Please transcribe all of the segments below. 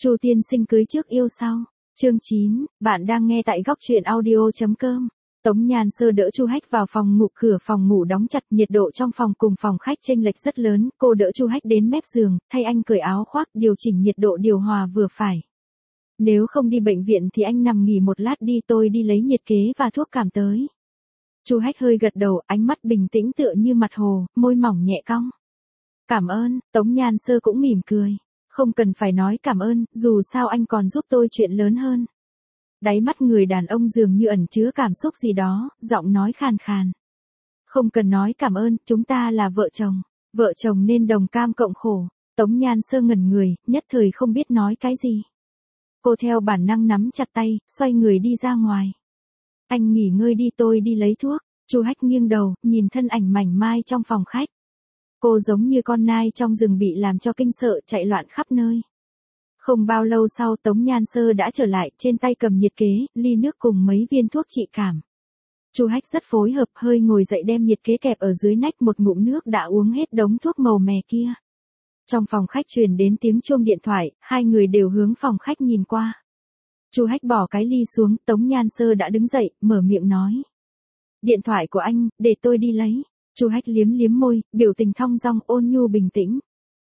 Chu tiên sinh cưới trước yêu sau. Chương 9, bạn đang nghe tại góc truyện audio.com. Tống Nhan Sơ đỡ Chu Hách vào phòng ngủ, cửa phòng ngủ đóng chặt, nhiệt độ trong phòng cùng phòng khách chênh lệch rất lớn, cô đỡ Chu Hách đến mép giường, thay anh cởi áo khoác, điều chỉnh nhiệt độ điều hòa vừa phải. Nếu không đi bệnh viện thì anh nằm nghỉ một lát đi, tôi đi lấy nhiệt kế và thuốc cảm tới. Chu Hách hơi gật đầu, ánh mắt bình tĩnh tựa như mặt hồ, môi mỏng nhẹ cong. Cảm ơn, Tống Nhan Sơ cũng mỉm cười. Không cần phải nói cảm ơn, dù sao anh còn giúp tôi chuyện lớn hơn. Đáy mắt người đàn ông dường như ẩn chứa cảm xúc gì đó, giọng nói khàn khàn. Không cần nói cảm ơn, chúng ta là vợ chồng nên đồng cam cộng khổ. Tống Nhan Sơ ngẩn người, nhất thời không biết nói cái gì. Cô theo bản năng nắm chặt tay, xoay người đi ra ngoài. Anh nghỉ ngơi đi, tôi đi lấy thuốc. Chu Hách nghiêng đầu, nhìn thân ảnh mảnh mai trong phòng khách. Cô giống như con nai trong rừng bị làm cho kinh sợ, chạy loạn khắp nơi. Không bao lâu sau, Tống Nhan Sơ đã trở lại, trên tay cầm nhiệt kế, ly nước cùng mấy viên thuốc trị cảm. Chu Hách rất phối hợp, hơi ngồi dậy đem nhiệt kế kẹp ở dưới nách, một ngụm nước đã uống hết đống thuốc màu mè kia. Trong phòng khách truyền đến tiếng chuông điện thoại, hai người đều hướng phòng khách nhìn qua. Chu Hách bỏ cái ly xuống, Tống Nhan Sơ đã đứng dậy, mở miệng nói. Điện thoại của anh, để tôi đi lấy. Chu Hách liếm liếm môi, biểu tình thong dong, ôn nhu bình tĩnh.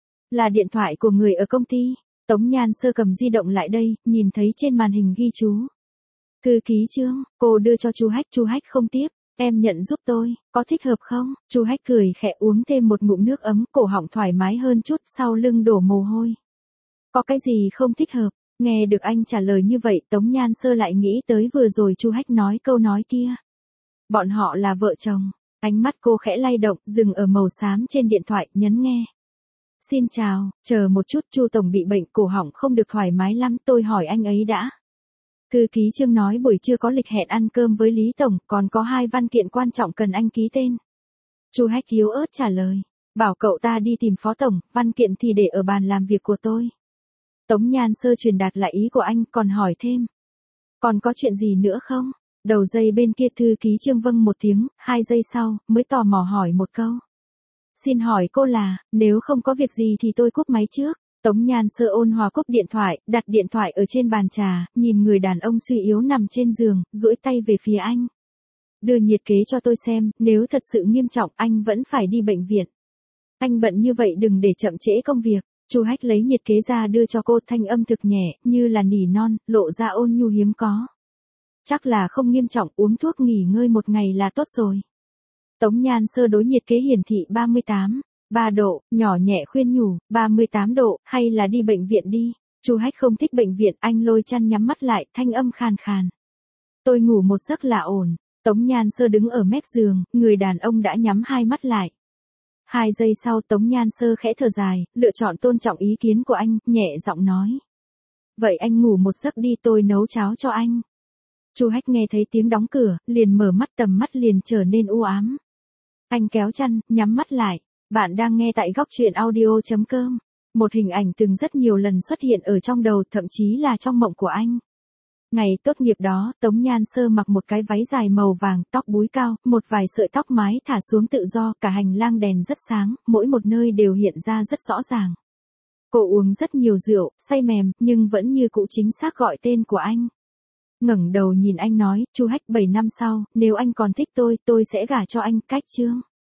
Là điện thoại của người ở công ty. Tống Nhan Sơ cầm di động lại đây, nhìn thấy trên màn hình ghi chú. Thư ký Trương, cô đưa cho Chu Hách không tiếp. Em nhận giúp tôi, có thích hợp không? Chu Hách cười khẽ, uống thêm một ngụm nước ấm, cổ họng thoải mái hơn chút, sau lưng đổ mồ hôi. Có cái gì không thích hợp? Nghe được anh trả lời như vậy, Tống Nhan Sơ lại nghĩ tới vừa rồi Chu Hách nói câu nói kia. Bọn họ là vợ chồng. Ánh mắt cô khẽ lay động, dừng ở màu xám trên điện thoại, nhấn nghe. Xin chào, chờ một chút, Chu tổng bị bệnh, cổ họng không được thoải mái lắm, tôi hỏi anh ấy đã. Thư ký Trương nói buổi trưa có lịch hẹn ăn cơm với Lý tổng, còn có 2 văn kiện quan trọng cần anh ký tên. Chu Hách yếu ớt trả lời, bảo cậu ta đi tìm phó tổng, văn kiện thì để ở bàn làm việc của tôi. Tống Nhan Sơ truyền đạt lại ý của anh, còn hỏi thêm. Còn có chuyện gì nữa không? Đầu dây bên kia thư ký Trương vâng một tiếng, 2 giây sau, mới tò mò hỏi một câu. Xin hỏi cô là, nếu không có việc gì thì tôi cúp máy trước. Tống Nhan Sơ ôn hòa cúp điện thoại, đặt điện thoại ở trên bàn trà, nhìn người đàn ông suy yếu nằm trên giường, duỗi tay về phía anh. Đưa nhiệt kế cho tôi xem, nếu thật sự nghiêm trọng anh vẫn phải đi bệnh viện. Anh bận như vậy đừng để chậm trễ công việc. Chu Hách lấy nhiệt kế ra đưa cho cô, thanh âm thực nhẹ, như là nỉ non, lộ ra ôn nhu hiếm có. Chắc là không nghiêm trọng, uống thuốc nghỉ ngơi một ngày là tốt rồi. Tống Nhan Sơ đối nhiệt kế hiển thị 38,3 độ, nhỏ nhẹ khuyên nhủ, 38 độ, hay là đi bệnh viện đi. Chu Hách không thích bệnh viện, anh lôi chăn nhắm mắt lại, thanh âm khàn khàn. Tôi ngủ một giấc là ổn. Tống Nhan Sơ đứng ở mép giường, người đàn ông đã nhắm 2 mắt lại. 2 giây sau, Tống Nhan Sơ khẽ thở dài, lựa chọn tôn trọng ý kiến của anh, nhẹ giọng nói. Vậy anh ngủ một giấc đi, tôi nấu cháo cho anh. Chu Hách nghe thấy tiếng đóng cửa, liền mở mắt, tầm mắt liền trở nên u ám. Anh kéo chăn, nhắm mắt lại. Bạn đang nghe tại góc truyện audio.com. Một hình ảnh từng rất nhiều lần xuất hiện ở trong đầu, thậm chí là trong mộng của anh. Ngày tốt nghiệp đó, Tống Nhan Sơ mặc một cái váy dài màu vàng, tóc búi cao, một vài sợi tóc mái thả xuống tự do, cả hành lang đèn rất sáng, mỗi một nơi đều hiện ra rất rõ ràng. Cô uống rất nhiều rượu, say mềm, nhưng vẫn như cũ chính xác gọi tên của anh. Ngẩng đầu nhìn anh nói, Chu Hách, 7 năm sau, nếu anh còn thích tôi sẽ gả cho anh, cách Trương.